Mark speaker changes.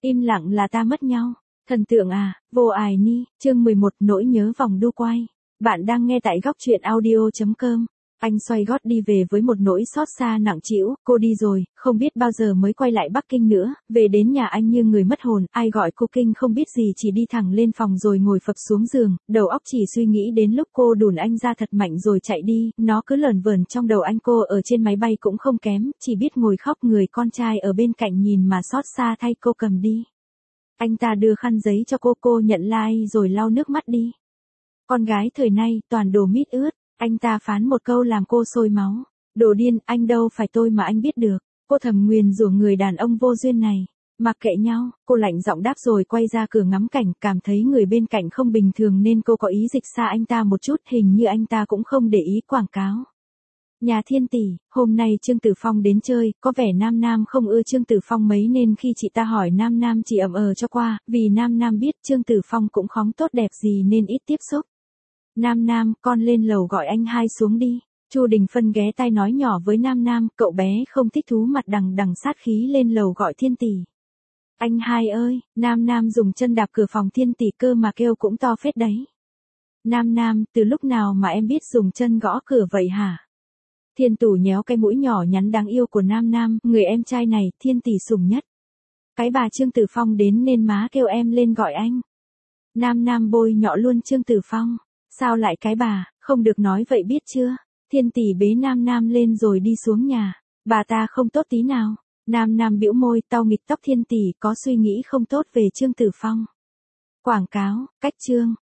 Speaker 1: Im lặng là ta mất nhau. Thần tượng à, vô ải ni, chương 11 nỗi nhớ vòng đu quay. Bạn đang nghe tại góc truyện audio.com. Anh xoay gót đi về với một nỗi xót xa nặng trĩu, cô đi rồi, không biết bao giờ mới quay lại Bắc Kinh nữa, về đến nhà anh như người mất hồn, ai gọi cô Kinh không biết gì chỉ đi thẳng lên phòng rồi ngồi phập xuống giường, đầu óc chỉ suy nghĩ đến lúc cô đùn anh ra thật mạnh rồi chạy đi, nó cứ lởn vởn trong đầu anh cô ở trên máy bay cũng không kém, chỉ biết ngồi khóc người con trai ở bên cạnh nhìn mà xót xa thay cô cầm đi. Anh ta đưa khăn giấy cho cô nhận like rồi lau nước mắt đi. Con gái thời nay toàn đồ mít ướt. Anh ta phán một câu làm cô sôi máu. Đồ điên, anh đâu phải tôi mà anh biết được. Cô thầm nguyền rủa người đàn ông vô duyên này. Mặc kệ nhau, cô lạnh giọng đáp rồi quay ra cửa ngắm cảnh, cảm thấy người bên cạnh không bình thường nên cô có ý dịch xa anh ta một chút, hình như anh ta cũng không để ý quảng cáo. Nhà Thiên Tỷ, hôm nay Trương Tử Phong đến chơi, có vẻ Nam Nam không ưa Trương Tử Phong mấy nên khi chị ta hỏi Nam Nam chỉ cho qua, vì Nam Nam biết Trương Tử Phong cũng không tốt đẹp gì nên ít tiếp xúc. Nam Nam, con lên lầu gọi anh hai xuống đi. Chu Đình Phân ghé tai nói nhỏ với Nam Nam, cậu bé không thích thú mặt đằng đằng sát khí lên lầu gọi Thiên Tỷ. Anh hai ơi, Nam Nam dùng chân đạp cửa phòng Thiên Tỷ cơ mà kêu cũng to phết đấy. Nam Nam, từ lúc nào mà em biết dùng chân gõ cửa vậy hả? Thiên Tủ nhéo cái mũi nhỏ nhắn đáng yêu của Nam Nam, người em trai này, Thiên Tỷ sủng nhất. Cái bà Trương Tử Phong đến nên má kêu em lên gọi anh. Nam Nam bôi nhọ luôn Trương Tử Phong. Sao lại cái bà, không được nói vậy biết chưa? Thiên Tỷ bế Nam Nam lên rồi đi xuống nhà. Bà ta không tốt tí nào. Nam Nam bĩu môi, tao nghịch tóc Thiên Tỷ có suy nghĩ không tốt về Trương Tử Phong. Quảng cáo, cách chương.